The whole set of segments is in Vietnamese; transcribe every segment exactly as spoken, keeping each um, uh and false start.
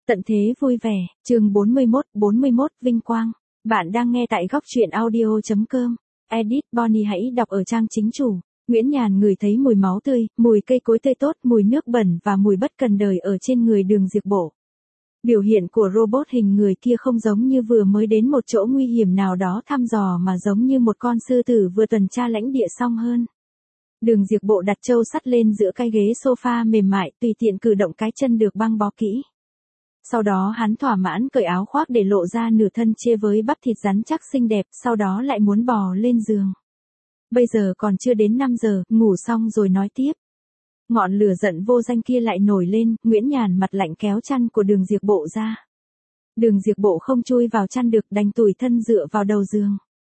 Tận thế vui vẻ, chương bốn mươi mốt, bốn mươi mốt vinh quang. Bạn đang nghe tại góc truyện audio chấm com. Edit Bonnie hãy đọc ở trang chính chủ. Nguyễn Nhàn ngửi thấy mùi máu tươi, mùi cây cối tươi tốt, mùi nước bẩn và mùi bất cần đời ở trên người Đường Diệp Bộ. Biểu hiện của robot hình người kia không giống như vừa mới đến một chỗ nguy hiểm nào đó thăm dò mà giống như một con sư tử vừa tuần tra lãnh địa xong hơn. Đường Diệp Bộ đặt trâu sắt lên giữa cái ghế sofa mềm mại, tùy tiện cử động cái chân được băng bó kỹ. Sau đó hắn thỏa mãn cởi áo khoác để lộ ra nửa thân chia với bắp thịt rắn chắc xinh đẹp, sau đó lại muốn bò lên giường. Bây giờ còn chưa đến năm giờ, ngủ xong rồi nói tiếp. Ngọn lửa giận vô danh kia lại nổi lên, Nguyễn Nhàn mặt lạnh kéo chăn của Đường Diệp Bộ ra. Đường Diệp Bộ không chui vào chăn được, đành tủi thân dựa vào đầu giường.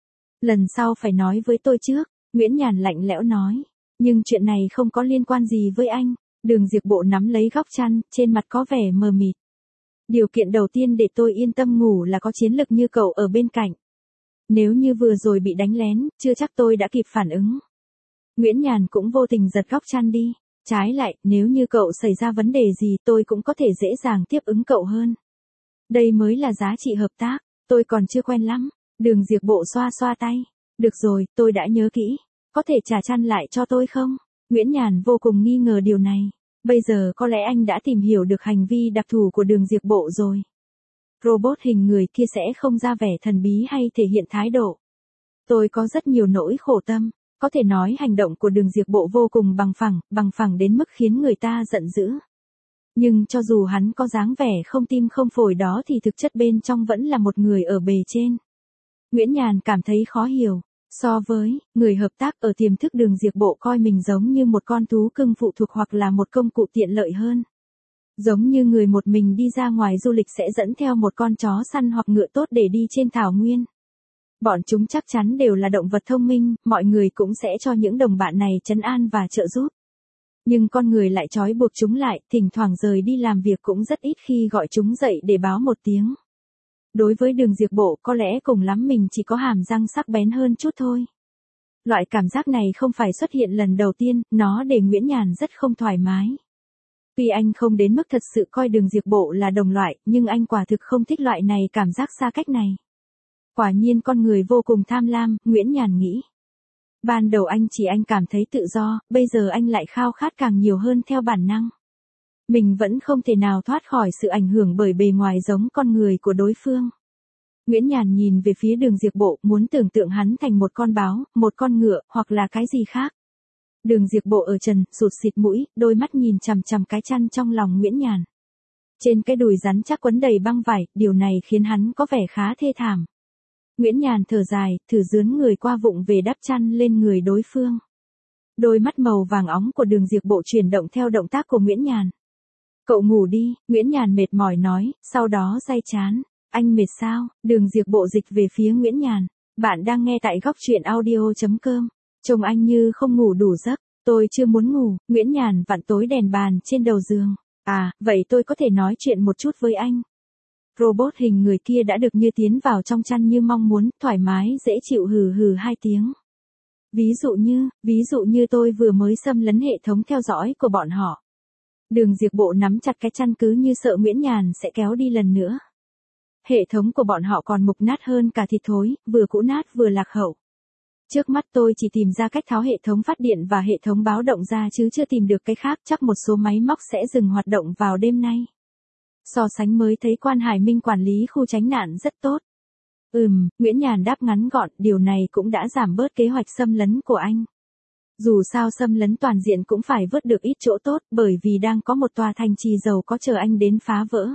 Lần sau phải nói với tôi trước, Nguyễn Nhàn lạnh lẽo nói. Nhưng chuyện này không có liên quan gì với anh. Đường Diệp Bộ nắm lấy góc chăn, trên mặt có vẻ mờ mịt. Điều kiện đầu tiên để tôi yên tâm ngủ là có chiến lực như cậu ở bên cạnh. Nếu như vừa rồi bị đánh lén, chưa chắc tôi đã kịp phản ứng. Nguyễn Nhàn cũng vô tình giật góc chăn đi. Trái lại, nếu như cậu xảy ra vấn đề gì tôi cũng có thể dễ dàng tiếp ứng cậu hơn. Đây mới là giá trị hợp tác, tôi còn chưa quen lắm. Đường Diệp Bộ xoa xoa tay. Được rồi, tôi đã nhớ kỹ. Có thể trả chăn lại cho tôi không? Nguyễn Nhàn vô cùng nghi ngờ điều này. Bây giờ có lẽ anh đã tìm hiểu được hành vi đặc thù của Đường Diệp Bộ rồi. Robot hình người kia sẽ không ra vẻ thần bí hay thể hiện thái độ. Tôi có rất nhiều nỗi khổ tâm, có thể nói hành động của Đường Diệp Bộ vô cùng bằng phẳng, bằng phẳng đến mức khiến người ta giận dữ. Nhưng cho dù hắn có dáng vẻ không tim không phổi đó thì thực chất bên trong vẫn là một người ở bề trên. Nguyễn Nhàn cảm thấy khó hiểu. So với người hợp tác ở tiềm thức, Đường Diệp Bộ coi mình giống như một con thú cưng phụ thuộc hoặc là một công cụ tiện lợi hơn. Giống như người một mình đi ra ngoài du lịch sẽ dẫn theo một con chó săn hoặc ngựa tốt để đi trên thảo nguyên. Bọn chúng chắc chắn đều là động vật thông minh, mọi người cũng sẽ cho những đồng bạn này trấn an và trợ giúp. Nhưng con người lại trói buộc chúng lại, thỉnh thoảng rời đi làm việc cũng rất ít khi gọi chúng dậy để báo một tiếng. Đối với Đường Diệp Bộ có lẽ cùng lắm mình chỉ có hàm răng sắc bén hơn chút thôi. Loại cảm giác này không phải xuất hiện lần đầu tiên, nó để Nguyễn Nhàn rất không thoải mái. Tuy anh không đến mức thật sự coi Đường Diệp Bộ là đồng loại, nhưng anh quả thực không thích loại này cảm giác xa cách này. Quả nhiên con người vô cùng tham lam, Nguyễn Nhàn nghĩ. Ban đầu anh chỉ anh cảm thấy tự do, bây giờ anh lại khao khát càng nhiều hơn theo bản năng. Mình vẫn không thể nào thoát khỏi sự ảnh hưởng bởi bề ngoài giống con người của đối phương. Nguyễn Nhàn nhìn về phía Đường Diệp Bộ, muốn tưởng tượng hắn thành một con báo, một con ngựa, hoặc là cái gì khác. Đường Diệp Bộ ở trần, sụt xịt mũi, đôi mắt nhìn chằm chằm cái chăn trong lòng Nguyễn Nhàn. Trên cái đùi rắn chắc quấn đầy băng vải, điều này khiến hắn có vẻ khá thê thảm. Nguyễn Nhàn thở dài, thử dướn người qua vụng về đắp chăn lên người đối phương. Đôi mắt màu vàng óng của Đường Diệp Bộ chuyển động theo động tác của Nguyễn Nhàn. Cậu ngủ đi, Nguyễn Nhàn mệt mỏi nói, sau đó day chán. Anh mệt sao? Đường Diệp Bộ dịch về phía Nguyễn Nhàn. Bạn đang nghe tại góc truyện audio chấm com. Trông anh như không ngủ đủ giấc. Tôi chưa muốn ngủ. Nguyễn Nhàn vặn tối đèn bàn trên đầu giường. À, vậy tôi có thể nói chuyện một chút với anh. Robot hình người kia đã được như tiến vào trong chăn như mong muốn, thoải mái dễ chịu hừ hừ hai tiếng. Ví dụ như, ví dụ như tôi vừa mới xâm lấn hệ thống theo dõi của bọn họ. Đường Diệp Bộ nắm chặt cái chăn cứ như sợ Nguyễn Nhàn sẽ kéo đi lần nữa. Hệ thống của bọn họ còn mục nát hơn cả thịt thối, vừa cũ nát vừa lạc hậu. Trước mắt tôi chỉ tìm ra cách tháo hệ thống phát điện và hệ thống báo động ra chứ chưa tìm được cái khác, chắc một số máy móc sẽ dừng hoạt động vào đêm nay. So sánh mới thấy Quan Hải Minh quản lý khu tránh nạn rất tốt. Ừm, Nguyễn Nhàn đáp ngắn gọn, điều này cũng đã giảm bớt kế hoạch xâm lấn của anh. Dù sao xâm lấn toàn diện cũng phải vớt được ít chỗ tốt, bởi vì đang có một tòa thành trì giàu có chờ anh đến phá vỡ.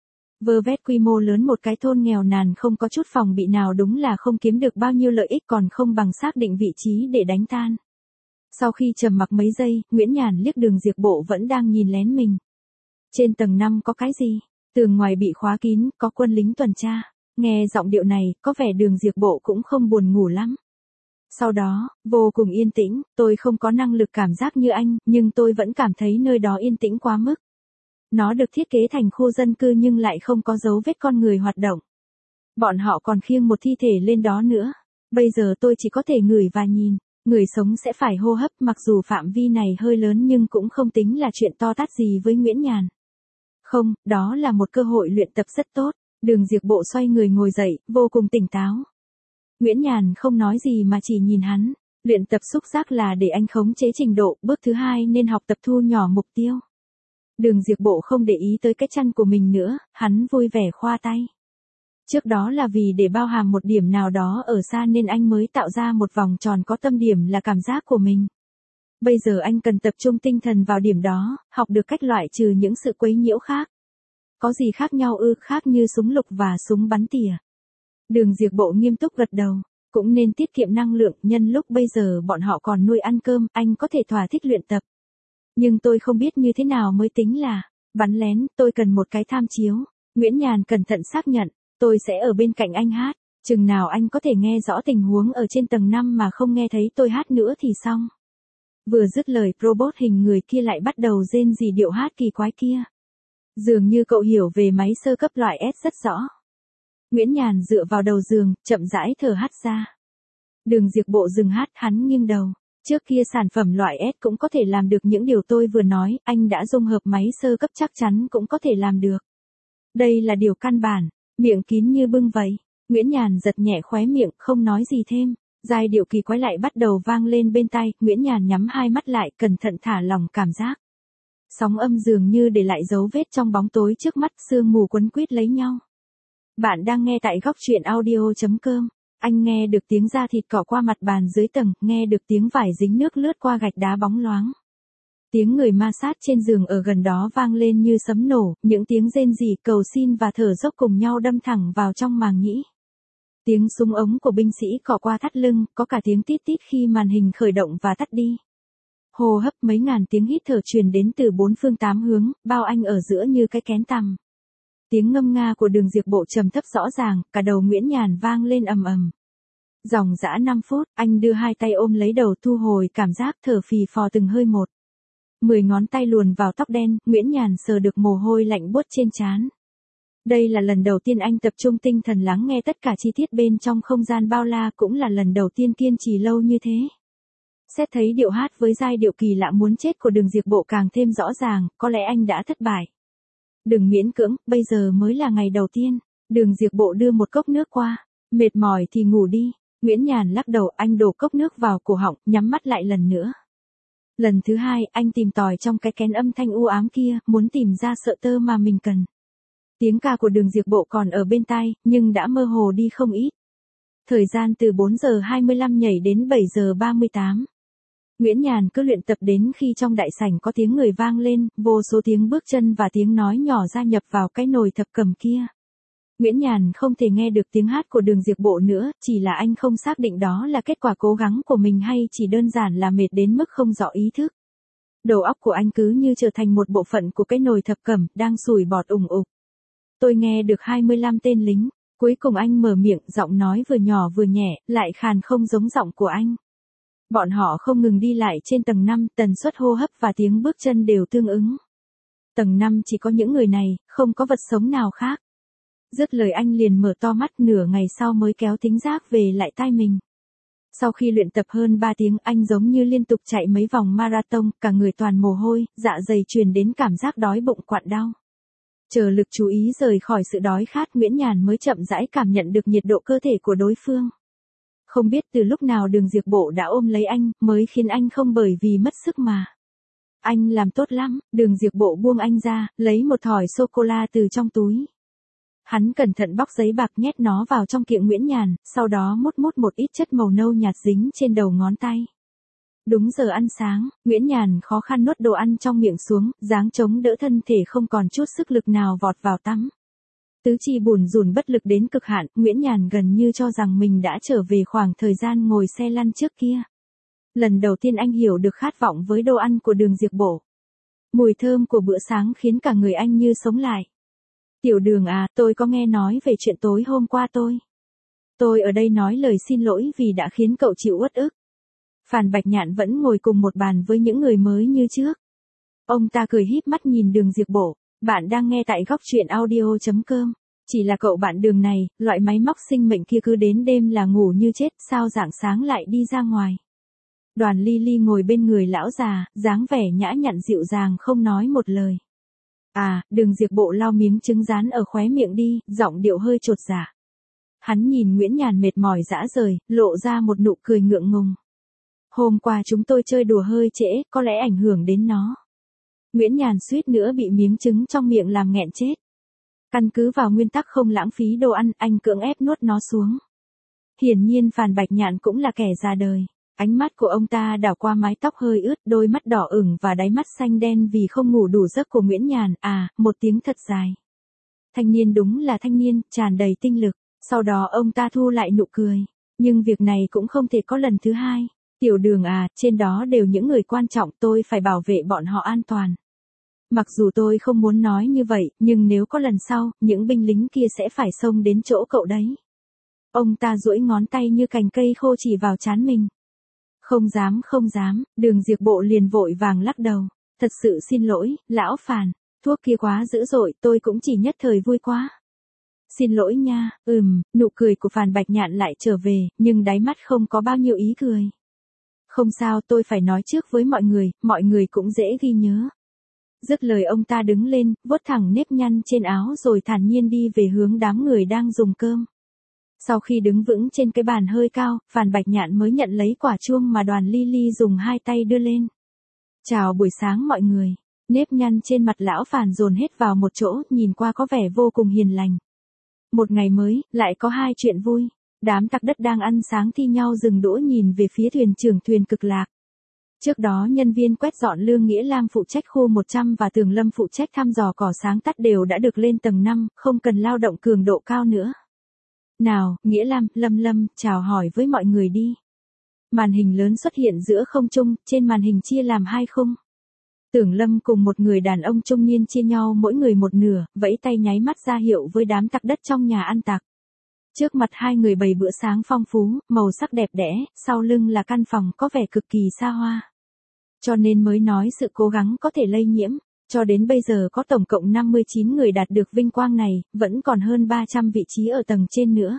Vơ vét quy mô lớn một cái thôn nghèo nàn không có chút phòng bị nào đúng là không kiếm được bao nhiêu lợi ích, còn không bằng xác định vị trí để đánh tan. Sau khi trầm mặc mấy giây, Nguyễn Nhàn liếc Đường Diệp Bộ vẫn đang nhìn lén mình. Trên tầng năm có cái gì? Tường ngoài bị khóa kín, có quân lính tuần tra. Nghe giọng điệu này, có vẻ Đường Diệp Bộ cũng không buồn ngủ lắm. Sau đó, vô cùng yên tĩnh, tôi không có năng lực cảm giác như anh, nhưng tôi vẫn cảm thấy nơi đó yên tĩnh quá mức. Nó được thiết kế thành khu dân cư nhưng lại không có dấu vết con người hoạt động. Bọn họ còn khiêng một thi thể lên đó nữa. Bây giờ tôi chỉ có thể ngửi và nhìn. Người sống sẽ phải hô hấp, mặc dù phạm vi này hơi lớn nhưng cũng không tính là chuyện to tát gì với Nguyễn Nhàn. Không, đó là một cơ hội luyện tập rất tốt. Đường Diệp Bộ xoay người ngồi dậy, vô cùng tỉnh táo. Nguyễn Nhàn không nói gì mà chỉ nhìn hắn. Luyện tập xúc giác là để anh khống chế trình độ, bước thứ hai nên học tập thu nhỏ mục tiêu. Đường Diệp Bộ không để ý tới cái chăn của mình nữa, hắn vui vẻ khoa tay. Trước đó là vì để bao hàm một điểm nào đó ở xa nên anh mới tạo ra một vòng tròn có tâm điểm là cảm giác của mình. Bây giờ anh cần tập trung tinh thần vào điểm đó, học được cách loại trừ những sự quấy nhiễu khác. Có gì khác nhau ư? Khác như súng lục và súng bắn tỉa. Đường Diệp Bộ nghiêm túc gật đầu. Cũng nên tiết kiệm năng lượng, nhân lúc bây giờ bọn họ còn nuôi ăn cơm, anh có thể thỏa thích luyện tập. Nhưng tôi không biết như thế nào mới tính là bắn lén, tôi cần một cái tham chiếu. Nguyễn Nhàn cẩn thận xác nhận, tôi sẽ ở bên cạnh anh hát, chừng nào anh có thể nghe rõ tình huống ở trên tầng năm mà không nghe thấy tôi hát nữa thì xong. Vừa dứt lời, robot hình người kia lại bắt đầu rên rỉ điệu hát kỳ quái kia. Dường như cậu hiểu về máy sơ cấp loại S rất rõ. Nguyễn Nhàn dựa vào đầu giường, chậm rãi thở hắt ra. Đường Diệp Bộ dừng hát, hắn nghiêng đầu. Trước kia sản phẩm loại S cũng có thể làm được những điều tôi vừa nói, anh đã dung hợp máy sơ cấp chắc chắn cũng có thể làm được. Đây là điều căn bản, miệng kín như bưng vậy. Nguyễn Nhàn giật nhẹ khóe miệng, không nói gì thêm. Giai điệu kỳ quái lại bắt đầu vang lên bên tai, Nguyễn Nhàn nhắm hai mắt lại, cẩn thận thả lỏng cảm giác. Sóng âm dường như để lại dấu vết trong bóng tối trước mắt, sương mù quấn quýt lấy nhau. Bạn đang nghe tại góc truyện audio chấm com. Anh nghe được tiếng da thịt cọ qua mặt bàn dưới tầng, nghe được tiếng vải dính nước lướt qua gạch đá bóng loáng. Tiếng người ma sát trên giường ở gần đó vang lên như sấm nổ, những tiếng rên rỉ, cầu xin và thở dốc cùng nhau đâm thẳng vào trong màng nhĩ. Tiếng súng ống của binh sĩ cọ qua thắt lưng, có cả tiếng tít tít khi màn hình khởi động và tắt đi. Hô hấp mấy ngàn tiếng hít thở truyền đến từ bốn phương tám hướng, bao anh ở giữa như cái kén tằm. Tiếng ngâm nga của Đường Diệp Bộ trầm thấp rõ ràng, cả đầu Nguyễn Nhàn vang lên ầm ầm. Dòng dã năm phút, anh đưa hai tay ôm lấy đầu, thu hồi cảm giác, thở phì phò từng hơi một. Mười ngón tay luồn vào tóc đen, Nguyễn Nhàn sờ được mồ hôi lạnh buốt trên trán. Đây là lần đầu tiên anh tập trung tinh thần lắng nghe tất cả chi tiết bên trong không gian bao la, cũng là lần đầu tiên kiên trì lâu như thế. Xét thấy điệu hát với giai điệu kỳ lạ muốn chết của Đường Diệp Bộ càng thêm rõ ràng, có lẽ anh đã thất bại. Đừng miễn cưỡng, bây giờ mới là ngày đầu tiên. Đường Diệp Bộ đưa một cốc nước qua. Mệt mỏi thì ngủ đi. Nguyễn Nhàn lắc đầu, anh đổ cốc nước vào cổ họng, nhắm mắt lại lần nữa. Lần thứ hai, anh tìm tòi trong cái kén âm thanh u ám kia, muốn tìm ra sợi tơ mà mình cần. Tiếng ca của Đường Diệp Bộ còn ở bên tai, nhưng đã mơ hồ đi không ít. Thời gian từ bốn giờ hai mươi lăm nhảy đến bảy giờ ba mươi tám. Nguyễn Nhàn cứ luyện tập đến khi trong đại sảnh có tiếng người vang lên, vô số tiếng bước chân và tiếng nói nhỏ gia nhập vào cái nồi thập cẩm kia. Nguyễn Nhàn không thể nghe được tiếng hát của Đường Diệp Bộ nữa, chỉ là anh không xác định đó là kết quả cố gắng của mình hay chỉ đơn giản là mệt đến mức không rõ ý thức. Đầu óc của anh cứ như trở thành một bộ phận của cái nồi thập cẩm, đang sủi bọt ủng ục. Tôi nghe được hai mươi lăm tên lính, cuối cùng anh mở miệng, giọng nói vừa nhỏ vừa nhẹ, lại khàn không giống giọng của anh. Bọn họ không ngừng đi lại trên tầng năm, tần suất hô hấp và tiếng bước chân đều tương ứng. Tầng năm chỉ có những người này, không có vật sống nào khác. Dứt lời anh liền mở to mắt, nửa ngày sau mới kéo thính giác về lại tai mình. Sau khi luyện tập hơn ba tiếng, anh giống như liên tục chạy mấy vòng marathon, cả người toàn mồ hôi, dạ dày truyền đến cảm giác đói bụng quặn đau. Chờ lực chú ý rời khỏi sự đói khát, Nguyễn Nhàn mới chậm rãi cảm nhận được nhiệt độ cơ thể của đối phương. Không biết từ lúc nào Đường Diệp Bộ đã ôm lấy anh, mới khiến anh không bởi vì mất sức mà. Anh làm tốt lắm. Đường Diệp Bộ buông anh ra, lấy một thỏi sô-cô-la từ trong túi. Hắn cẩn thận bóc giấy bạc nhét nó vào trong kiệm Nguyễn Nhàn, sau đó mút mút một ít chất màu nâu nhạt dính trên đầu ngón tay. Đúng giờ ăn sáng, Nguyễn Nhàn khó khăn nuốt đồ ăn trong miệng xuống, dáng chống đỡ thân thể không còn chút sức lực nào vọt vào tắm. Tứ chi bủn rủn bất lực đến cực hạn, Nguyễn Nhàn gần như cho rằng mình đã trở về khoảng thời gian ngồi xe lăn trước kia. Lần đầu tiên anh hiểu được khát vọng với đồ ăn của Đường Diệp Bộ. Mùi thơm của bữa sáng khiến cả người anh như sống lại. Tiểu Đường à, tôi có nghe nói về chuyện tối hôm qua tôi. Tôi ở đây nói lời xin lỗi vì đã khiến cậu chịu uất ức. Phàn Bạch Nhạn vẫn ngồi cùng một bàn với những người mới như trước. Ông ta cười híp mắt nhìn Đường Diệp Bộ. Bạn đang nghe tại góc truyện audio chấm com. Chỉ là cậu bạn Đường này, loại máy móc sinh mệnh kia cứ đến đêm là ngủ như chết, sao rạng sáng lại đi ra ngoài. Đoàn Ly Ly ngồi bên người lão già, dáng vẻ nhã nhặn dịu dàng không nói một lời. À, Đường Diệp Bộ lau miếng trứng rán ở khóe miệng đi, giọng điệu hơi chột dạ. Hắn nhìn Nguyễn Nhàn mệt mỏi rã rời, lộ ra một nụ cười ngượng ngùng. Hôm qua chúng tôi chơi đùa hơi trễ, có lẽ ảnh hưởng đến nó. Nguyễn Nhàn suýt nữa bị miếng trứng trong miệng làm nghẹn chết. Căn cứ vào nguyên tắc không lãng phí đồ ăn, anh cưỡng ép nuốt nó xuống. Hiển nhiên Phàn Bạch Nhạn cũng là kẻ già đời. Ánh mắt của ông ta đảo qua mái tóc hơi ướt, đôi mắt đỏ ửng và đáy mắt xanh đen vì không ngủ đủ giấc của Nguyễn Nhàn. À, một tiếng thật dài. Thanh niên đúng là thanh niên, tràn đầy tinh lực. Sau đó ông ta thu lại nụ cười. Nhưng việc này cũng không thể có lần thứ hai. Tiểu Đường à, trên đó đều những người quan trọng, tôi phải bảo vệ bọn họ an toàn. Mặc dù tôi không muốn nói như vậy, nhưng nếu có lần sau, những binh lính kia sẽ phải xông đến chỗ cậu đấy. Ông ta duỗi ngón tay như cành cây khô chỉ vào trán mình. Không dám không dám, Đường Diệp Bộ liền vội vàng lắc đầu. Thật sự xin lỗi, lão Phàn, thuốc kia quá dữ dội, tôi cũng chỉ nhất thời vui quá. Xin lỗi nha, ừm, nụ cười của Phàn Bạch Nhạn lại trở về, nhưng đáy mắt không có bao nhiêu ý cười. Không sao, tôi phải nói trước với mọi người, mọi người cũng dễ ghi nhớ. Dứt lời ông ta đứng lên, vuốt thẳng nếp nhăn trên áo rồi thản nhiên đi về hướng đám người đang dùng cơm. Sau khi đứng vững trên cái bàn hơi cao, Phàn Bạch Nhạn mới nhận lấy quả chuông mà Đoàn Ly Ly dùng hai tay đưa lên. Chào buổi sáng mọi người. Nếp nhăn trên mặt lão Phàn dồn hết vào một chỗ, nhìn qua có vẻ vô cùng hiền lành. Một ngày mới, lại có hai chuyện vui. Đám tặc đất đang ăn sáng thi nhau dừng đỗ nhìn về phía thuyền trưởng thuyền Cực Lạc. Trước đó nhân viên quét dọn Lương Nghĩa Lam phụ trách khu một trăm và Tường Lâm phụ trách thăm dò cỏ sáng tắt đều đã được lên tầng năm, không cần lao động cường độ cao nữa. Nào, Nghĩa Lam, Lâm Lâm, chào hỏi với mọi người đi. Màn hình lớn xuất hiện giữa không trung, trên màn hình chia làm hai khung. Tưởng Lâm cùng một người đàn ông trung niên chia nhau mỗi người một nửa, vẫy tay nháy mắt ra hiệu với đám tặc đất trong nhà ăn tặc. Trước mặt hai người bày bữa sáng phong phú, màu sắc đẹp đẽ, sau lưng là căn phòng có vẻ cực kỳ xa hoa. Cho nên mới nói sự cố gắng có thể lây nhiễm, cho đến bây giờ có tổng cộng năm mươi chín người đạt được vinh quang này, vẫn còn hơn ba trăm vị trí ở tầng trên nữa.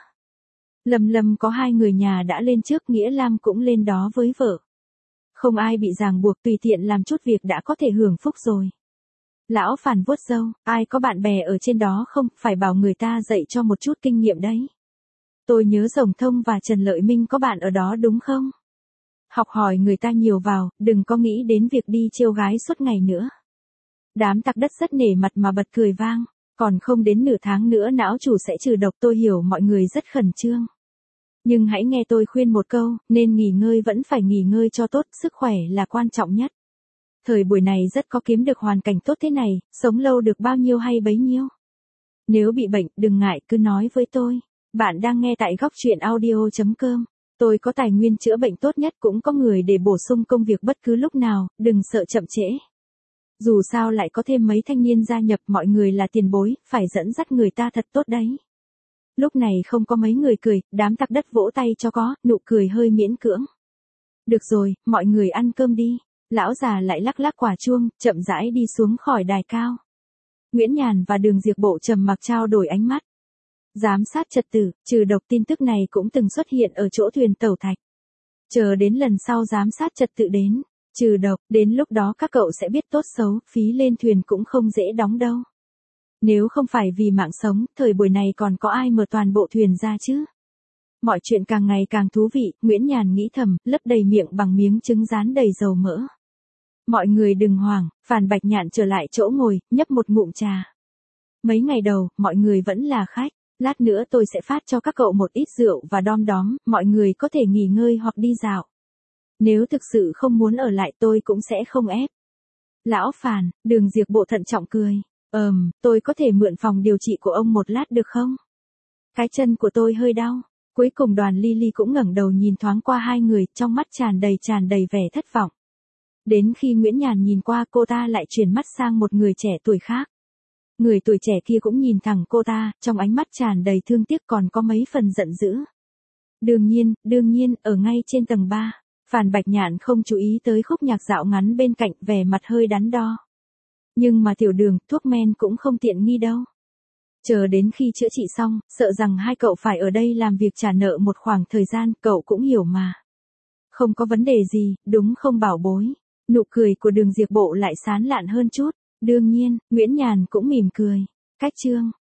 Lâm Lâm có hai người nhà đã lên trước, Nghĩa Lam cũng lên đó với vợ. Không ai bị ràng buộc, tùy tiện làm chút việc đã có thể hưởng phúc rồi. Lão Phàn vuốt râu, ai có bạn bè ở trên đó không, phải bảo người ta dạy cho một chút kinh nghiệm đấy. Tôi nhớ Rồng Thông và Trần Lợi Minh có bạn ở đó đúng không? Học hỏi người ta nhiều vào, đừng có nghĩ đến việc đi trêu gái suốt ngày nữa. Đám tặc đất rất nể mặt mà bật cười vang, còn không đến nửa tháng nữa não chủ sẽ trừ độc, tôi hiểu mọi người rất khẩn trương. Nhưng hãy nghe tôi khuyên một câu, nên nghỉ ngơi vẫn phải nghỉ ngơi cho tốt, sức khỏe là quan trọng nhất. Thời buổi này rất có kiếm được hoàn cảnh tốt thế này, sống lâu được bao nhiêu hay bấy nhiêu. Nếu bị bệnh, đừng ngại, cứ nói với tôi. Bạn đang nghe tại góc truyện audio chấm com. Tôi có tài nguyên chữa bệnh tốt nhất, cũng có người để bổ sung công việc bất cứ lúc nào, đừng sợ chậm trễ. Dù sao lại có thêm mấy thanh niên gia nhập, mọi người là tiền bối, phải dẫn dắt người ta thật tốt đấy. Lúc này không có mấy người cười, đám tặc đất vỗ tay cho có, nụ cười hơi miễn cưỡng. Được rồi, mọi người ăn cơm đi. Lão già lại lắc lắc quả chuông, chậm rãi đi xuống khỏi đài cao. Nguyễn Nhàn và Đường Diệp Bộ trầm mặc trao đổi ánh mắt. Giám sát trật tự, trừ độc, tin tức này cũng từng xuất hiện ở chỗ thuyền tẩu thạch. Chờ đến lần sau giám sát trật tự đến, trừ độc, đến lúc đó các cậu sẽ biết tốt xấu, phí lên thuyền cũng không dễ đóng đâu. Nếu không phải vì mạng sống, thời buổi này còn có ai mở toàn bộ thuyền ra chứ? Mọi chuyện càng ngày càng thú vị, Nguyễn Nhàn nghĩ thầm, lấp đầy miệng bằng miếng trứng rán đầy dầu mỡ. Mọi người đừng hoảng, Phàn Bạch Nhạn trở lại chỗ ngồi, nhấp một ngụm trà. Mấy ngày đầu, mọi người vẫn là khách. Lát nữa tôi sẽ phát cho các cậu một ít rượu và đom đóm, mọi người có thể nghỉ ngơi hoặc đi dạo. Nếu thực sự không muốn ở lại tôi cũng sẽ không ép. Lão Phàn, Đường Diệp Bộ thận trọng cười. Ờm, tôi có thể mượn phòng điều trị của ông một lát được không? Cái chân của tôi hơi đau. Cuối cùng Đoàn Ly Ly cũng ngẩng đầu nhìn thoáng qua hai người, trong mắt tràn đầy tràn đầy vẻ thất vọng. Đến khi Nguyễn Nhàn nhìn qua, cô ta lại chuyển mắt sang một người trẻ tuổi khác. Người tuổi trẻ kia cũng nhìn thẳng cô ta, trong ánh mắt tràn đầy thương tiếc còn có mấy phần giận dữ. Đương nhiên, đương nhiên, ở ngay trên tầng ba, Phàn Bạch Nhạn không chú ý tới khúc nhạc dạo ngắn bên cạnh, vẻ mặt hơi đắn đo. Nhưng mà Tiểu Đường, thuốc men cũng không tiện nghi đâu. Chờ đến khi chữa trị xong, sợ rằng hai cậu phải ở đây làm việc trả nợ một khoảng thời gian, cậu cũng hiểu mà. Không có vấn đề gì, đúng không bảo bối? Nụ cười của Đường Diệp Bộ lại sán lạn hơn chút. Đương nhiên, Nguyễn Nhàn cũng mỉm cười. Cách chương